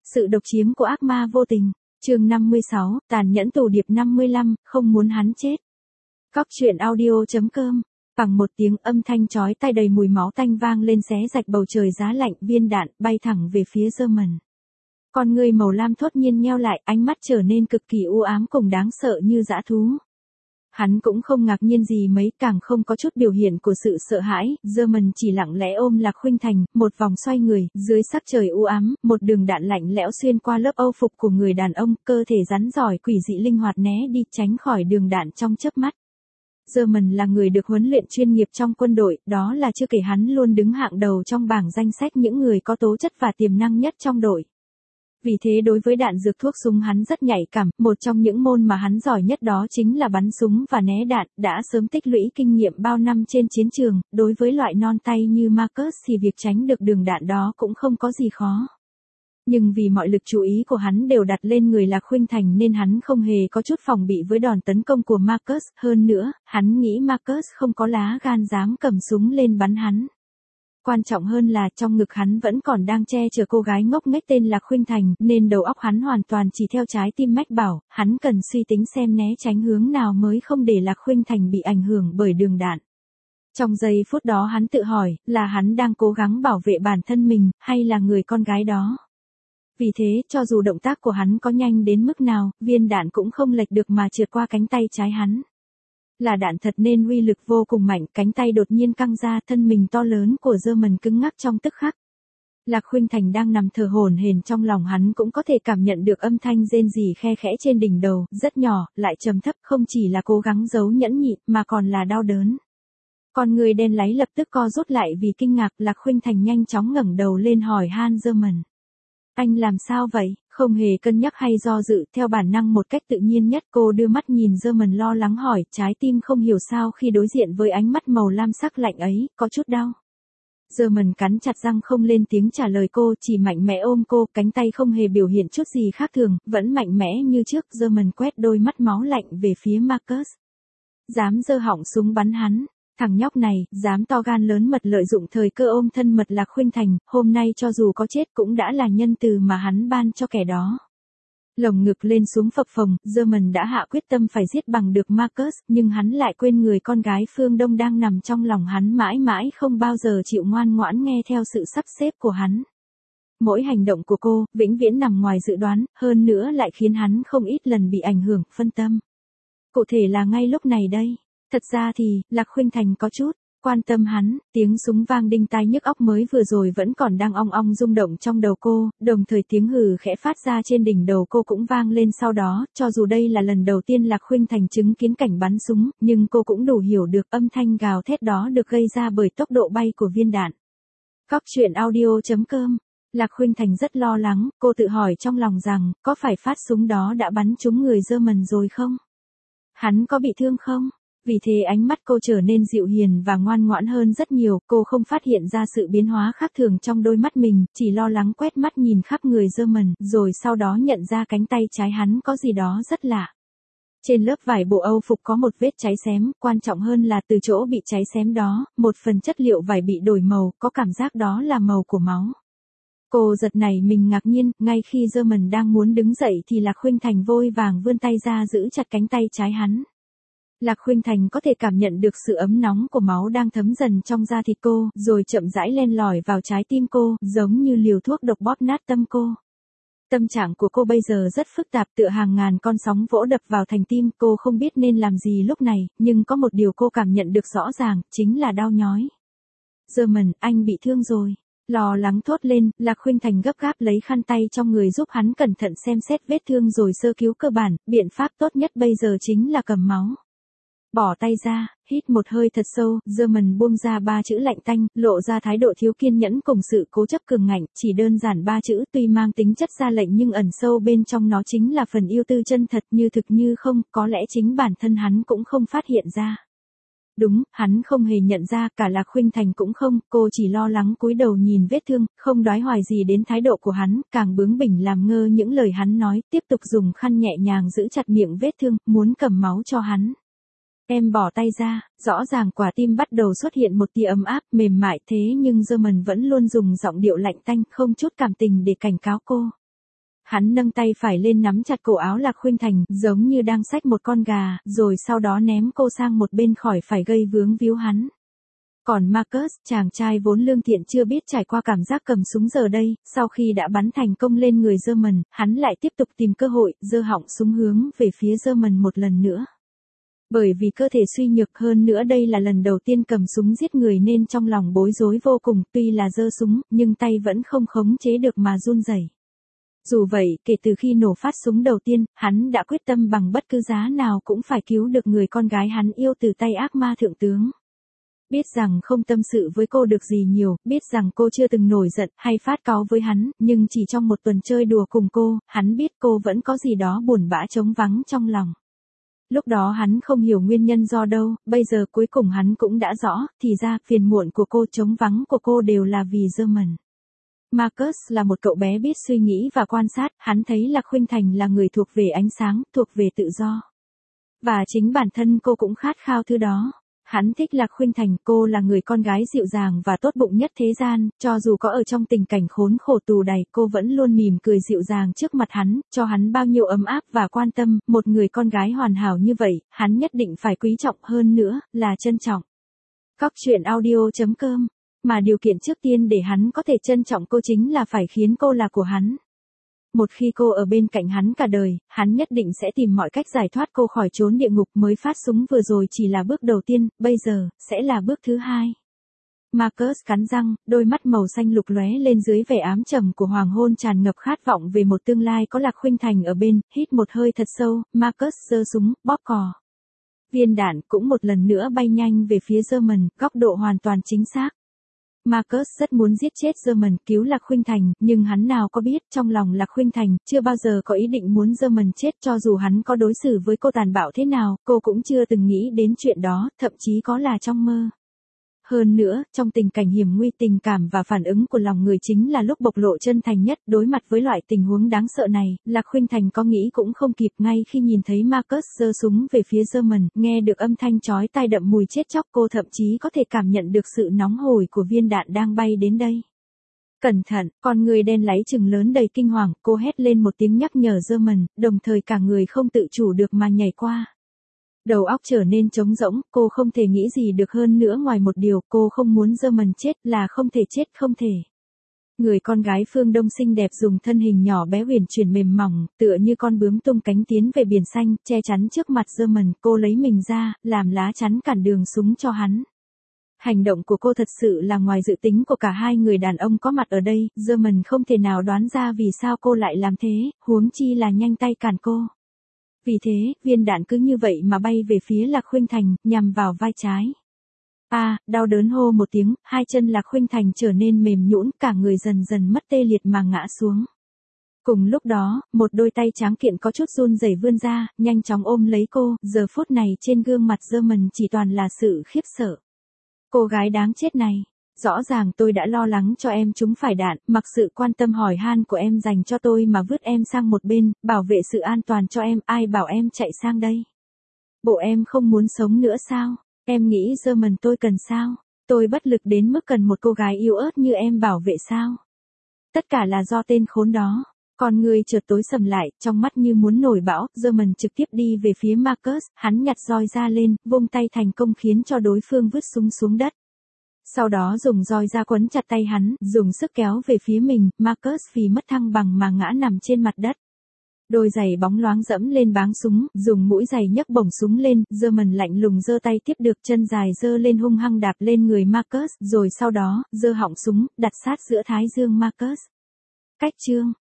Sự độc chiếm của ác ma vô tình. Chương 56, tàn nhẫn tù điệp 55, không muốn hắn chết. Cóc truyện audio.com. Bằng một tiếng âm thanh chói tai đầy mùi máu tanh vang lên xé rạch bầu trời giá lạnh, viên đạn bay thẳng về phía German. Con người màu lam thốt nhiên nheo lại, ánh mắt trở nên cực kỳ u ám cùng đáng sợ như dã thú. Hắn cũng không ngạc nhiên gì mấy, càng không có chút biểu hiện của sự sợ hãi. German chỉ lặng lẽ ôm Lạc Khuynh Thành, một vòng xoay người, dưới sắc trời u ám, một đường đạn lạnh lẽo xuyên qua lớp âu phục của người đàn ông, cơ thể rắn giỏi quỷ dị linh hoạt né đi, tránh khỏi đường đạn trong chớp mắt. German là người được huấn luyện chuyên nghiệp trong quân đội, đó là chưa kể hắn luôn đứng hạng đầu trong bảng danh sách những người có tố chất và tiềm năng nhất trong đội. Vì thế đối với đạn dược thuốc súng hắn rất nhạy cảm, một trong những môn mà hắn giỏi nhất đó chính là bắn súng và né đạn, đã sớm tích lũy kinh nghiệm bao năm trên chiến trường. Đối với loại non tay như Marcus thì việc tránh được đường đạn đó cũng không có gì khó. Nhưng vì mọi lực chú ý của hắn đều đặt lên người Lạc Khuynh Thành nên hắn không hề có chút phòng bị với đòn tấn công của Marcus, hơn nữa, hắn nghĩ Marcus không có lá gan dám cầm súng lên bắn hắn. Quan trọng hơn là trong ngực hắn vẫn còn đang che chở cô gái ngốc nghếch tên Lạc Khuynh Thành, nên đầu óc hắn hoàn toàn chỉ theo trái tim mách bảo, hắn cần suy tính xem né tránh hướng nào mới không để Lạc Khuynh Thành bị ảnh hưởng bởi đường đạn. Trong giây phút đó hắn tự hỏi, là hắn đang cố gắng bảo vệ bản thân mình, hay là người con gái đó? Vì thế, cho dù động tác của hắn có nhanh đến mức nào, viên đạn cũng không lệch được mà trượt qua cánh tay trái hắn. Là đạn thật nên uy lực vô cùng mạnh, cánh tay đột nhiên căng ra, thân mình to lớn của German cứng ngắc trong tức khắc. Lạc Khuynh Thành đang nằm thở hổn hển, trong lòng hắn cũng có thể cảm nhận được âm thanh rên rỉ khe khẽ trên đỉnh đầu, rất nhỏ, lại trầm thấp, không chỉ là cố gắng giấu nhẫn nhịn, mà còn là đau đớn. Con người đen láy lập tức co rút lại vì kinh ngạc, Lạc Khuynh Thành nhanh chóng ngẩng đầu lên hỏi han German. Anh làm sao vậy? Không hề cân nhắc hay do dự, theo bản năng một cách tự nhiên nhất cô đưa mắt nhìn German lo lắng hỏi, trái tim không hiểu sao khi đối diện với ánh mắt màu lam sắc lạnh ấy, có chút đau. German cắn chặt răng không lên tiếng trả lời cô, chỉ mạnh mẽ ôm cô, cánh tay không hề biểu hiện chút gì khác thường, vẫn mạnh mẽ như trước. German quét đôi mắt máu lạnh về phía Marcus. Dám giơ họng súng bắn hắn. Thằng nhóc này, dám to gan lớn mật lợi dụng thời cơ ôm thân mật Lạc Khuynh Thành, hôm nay cho dù có chết cũng đã là nhân từ mà hắn ban cho kẻ đó. Lồng ngực lên xuống phập phồng, German đã hạ quyết tâm phải giết bằng được Marcus, nhưng hắn lại quên người con gái Phương Đông đang nằm trong lòng hắn mãi mãi không bao giờ chịu ngoan ngoãn nghe theo sự sắp xếp của hắn. Mỗi hành động của cô, vĩnh viễn nằm ngoài dự đoán, hơn nữa lại khiến hắn không ít lần bị ảnh hưởng, phân tâm. Cụ thể là ngay lúc này đây. Thật ra thì, Lạc Khuynh Thành có chút quan tâm hắn, tiếng súng vang đinh tai nhức óc mới vừa rồi vẫn còn đang ong ong rung động trong đầu cô, đồng thời tiếng hừ khẽ phát ra trên đỉnh đầu cô cũng vang lên sau đó, cho dù đây là lần đầu tiên Lạc Khuynh Thành chứng kiến cảnh bắn súng, nhưng cô cũng đủ hiểu được âm thanh gào thét đó được gây ra bởi tốc độ bay của viên đạn. Cóc truyện audio.com. Lạc Khuynh Thành rất lo lắng, cô tự hỏi trong lòng rằng, có phải phát súng đó đã bắn trúng người German rồi không? Hắn có bị thương không? Vì thế ánh mắt cô trở nên dịu hiền và ngoan ngoãn hơn rất nhiều, cô không phát hiện ra sự biến hóa khác thường trong đôi mắt mình, chỉ lo lắng quét mắt nhìn khắp người German, rồi sau đó nhận ra cánh tay trái hắn có gì đó rất lạ. Trên lớp vải bộ âu phục có một vết cháy xém, quan trọng hơn là từ chỗ bị cháy xém đó, một phần chất liệu vải bị đổi màu, có cảm giác đó là màu của máu. Cô giật nảy mình ngạc nhiên, ngay khi German đang muốn đứng dậy thì Lạc Khuynh Thành vội vàng vươn tay ra giữ chặt cánh tay trái hắn. Lạc Khuynh Thành có thể cảm nhận được sự ấm nóng của máu đang thấm dần trong da thịt cô, rồi chậm rãi len lỏi vào trái tim cô, giống như liều thuốc độc bóp nát tâm cô. Tâm trạng của cô bây giờ rất phức tạp, tựa hàng ngàn con sóng vỗ đập vào thành tim, cô không biết nên làm gì lúc này, nhưng có một điều cô cảm nhận được rõ ràng, chính là đau nhói. German, anh bị thương rồi. Lo lắng thốt lên, Lạc Khuynh Thành gấp gáp lấy khăn tay trong người giúp hắn cẩn thận xem xét vết thương rồi sơ cứu cơ bản, biện pháp tốt nhất bây giờ chính là cầm máu. Bỏ tay ra, hít một hơi thật sâu, German buông ra 3 chữ lạnh tanh, lộ ra thái độ thiếu kiên nhẫn cùng sự cố chấp cường ngạnh, chỉ đơn giản 3 chữ tuy mang tính chất ra lệnh nhưng ẩn sâu bên trong nó chính là phần yêu tư chân thật như thực như không, có lẽ chính bản thân hắn cũng không phát hiện ra. Đúng, hắn không hề nhận ra, cả Lạc Khuynh Thành cũng không, cô chỉ lo lắng cúi đầu nhìn vết thương, không đoái hoài gì đến thái độ của hắn, càng bướng bỉnh làm ngơ những lời hắn nói, tiếp tục dùng khăn nhẹ nhàng giữ chặt miệng vết thương, muốn cầm máu cho hắn. Em bỏ tay ra, rõ ràng quả tim bắt đầu xuất hiện một tia ấm áp, mềm mại thế nhưng German vẫn luôn dùng giọng điệu lạnh tanh, không chút cảm tình để cảnh cáo cô. Hắn nâng tay phải lên nắm chặt cổ áo Lạc Khuynh Thành, giống như đang xách một con gà, rồi sau đó ném cô sang một bên khỏi phải gây vướng víu hắn. Còn Marcus, chàng trai vốn lương thiện chưa biết trải qua cảm giác cầm súng giờ đây, sau khi đã bắn thành công lên người German, hắn lại tiếp tục tìm cơ hội, giơ họng súng hướng về phía German một lần nữa. Bởi vì cơ thể suy nhược hơn nữa đây là lần đầu tiên cầm súng giết người nên trong lòng bối rối vô cùng, tuy là giơ súng, nhưng tay vẫn không khống chế được mà run rẩy. Dù vậy, kể từ khi nổ phát súng đầu tiên, hắn đã quyết tâm bằng bất cứ giá nào cũng phải cứu được người con gái hắn yêu từ tay ác ma thượng tướng. Biết rằng không tâm sự với cô được gì nhiều, biết rằng cô chưa từng nổi giận hay phát cáu với hắn, nhưng chỉ trong một tuần chơi đùa cùng cô, hắn biết cô vẫn có gì đó buồn bã trống vắng trong lòng. Lúc đó hắn không hiểu nguyên nhân do đâu, bây giờ cuối cùng hắn cũng đã rõ, thì ra phiền muộn của cô trống vắng của cô đều là vì German. Marcus là một cậu bé biết suy nghĩ và quan sát, hắn thấy Lạc Khuynh Thành là người thuộc về ánh sáng, thuộc về tự do. Và chính bản thân cô cũng khát khao thứ đó. Hắn thích Lạc Khuynh Thành, cô là người con gái dịu dàng và tốt bụng nhất thế gian, cho dù có ở trong tình cảnh khốn khổ tù đày, cô vẫn luôn mỉm cười dịu dàng trước mặt hắn, cho hắn bao nhiêu ấm áp và quan tâm, một người con gái hoàn hảo như vậy, hắn nhất định phải quý trọng hơn nữa, là trân trọng. Cóc truyện audio.com. Mà điều kiện trước tiên để hắn có thể trân trọng cô chính là phải khiến cô là của hắn. Một khi cô ở bên cạnh hắn cả đời, hắn nhất định sẽ tìm mọi cách giải thoát cô khỏi chốn địa ngục. Mới phát súng vừa rồi chỉ là bước đầu tiên, bây giờ, sẽ là bước thứ hai. Marcus cắn răng, đôi mắt màu xanh lục lóe lên dưới vẻ ám trầm của hoàng hôn tràn ngập khát vọng về một tương lai có Lạc Khuynh Thành ở bên, hít một hơi thật sâu, Marcus giơ súng, bóp cò. Viên đạn cũng một lần nữa bay nhanh về phía German, góc độ hoàn toàn chính xác. Marcus rất muốn giết chết German, cứu Lạc Khuynh Thành, nhưng hắn nào có biết, trong lòng Lạc Khuynh Thành, chưa bao giờ có ý định muốn German chết, cho dù hắn có đối xử với cô tàn bạo thế nào, cô cũng chưa từng nghĩ đến chuyện đó, thậm chí có là trong mơ. Hơn nữa, trong tình cảnh hiểm nguy, tình cảm và phản ứng của lòng người chính là lúc bộc lộ chân thành nhất. Đối mặt với loại tình huống đáng sợ này, Lạc Khuynh Thành có nghĩ cũng không kịp. Ngay khi nhìn thấy Marcus giơ súng về phía German, nghe được âm thanh chói tai đậm mùi chết chóc, cô thậm chí có thể cảm nhận được sự nóng hổi của viên đạn đang bay đến đây. Cẩn thận, con người đen láy trừng lớn đầy kinh hoàng, cô hét lên một tiếng nhắc nhở German, đồng thời cả người không tự chủ được mà nhảy qua. Đầu óc trở nên trống rỗng, cô không thể nghĩ gì được hơn nữa ngoài một điều, cô không muốn German chết, là không thể chết, không thể. Người con gái phương Đông xinh đẹp dùng thân hình nhỏ bé uyển chuyển mềm mỏng, tựa như con bướm tung cánh tiến về biển xanh, che chắn trước mặt German, cô lấy mình ra, làm lá chắn cản đường súng cho hắn. Hành động của cô thật sự là ngoài dự tính của cả hai người đàn ông có mặt ở đây, German không thể nào đoán ra vì sao cô lại làm thế, huống chi là nhanh tay cản cô. Vì thế, viên đạn cứ như vậy mà bay về phía Lạc Khuynh Thành, nhằm vào vai trái. Đau đớn hô một tiếng, hai chân Lạc Khuynh Thành trở nên mềm nhũn, cả người dần dần mất tê liệt mà ngã xuống. Cùng lúc đó, một đôi tay tráng kiện có chút run rẩy vươn ra, nhanh chóng ôm lấy cô, giờ phút này trên gương mặt German chỉ toàn là sự khiếp sợ. Cô gái đáng chết này. Rõ ràng tôi đã lo lắng cho em trúng phải đạn, mặc sự quan tâm hỏi han của em dành cho tôi mà vứt em sang một bên, bảo vệ sự an toàn cho em, ai bảo em chạy sang đây? Bộ em không muốn sống nữa sao? Em nghĩ German tôi cần sao? Tôi bất lực đến mức cần một cô gái yếu ớt như em bảo vệ sao? Tất cả là do tên khốn đó. Con người chợt tối sầm lại, trong mắt như muốn nổi bão, German trực tiếp đi về phía Marcus, hắn nhặt roi ra lên, vung tay thành công khiến cho đối phương vứt súng xuống đất. Sau đó dùng roi ra quấn chặt tay hắn, dùng sức kéo về phía mình, Marcus vì mất thăng bằng mà ngã nằm trên mặt đất. Đôi giày bóng loáng dẫm lên báng súng, dùng mũi giày nhấc bổng súng lên, German lạnh lùng giơ tay tiếp được, chân dài giơ lên hung hăng đạp lên người Marcus, rồi sau đó, giơ họng súng, đặt sát giữa thái dương Marcus. Cách chương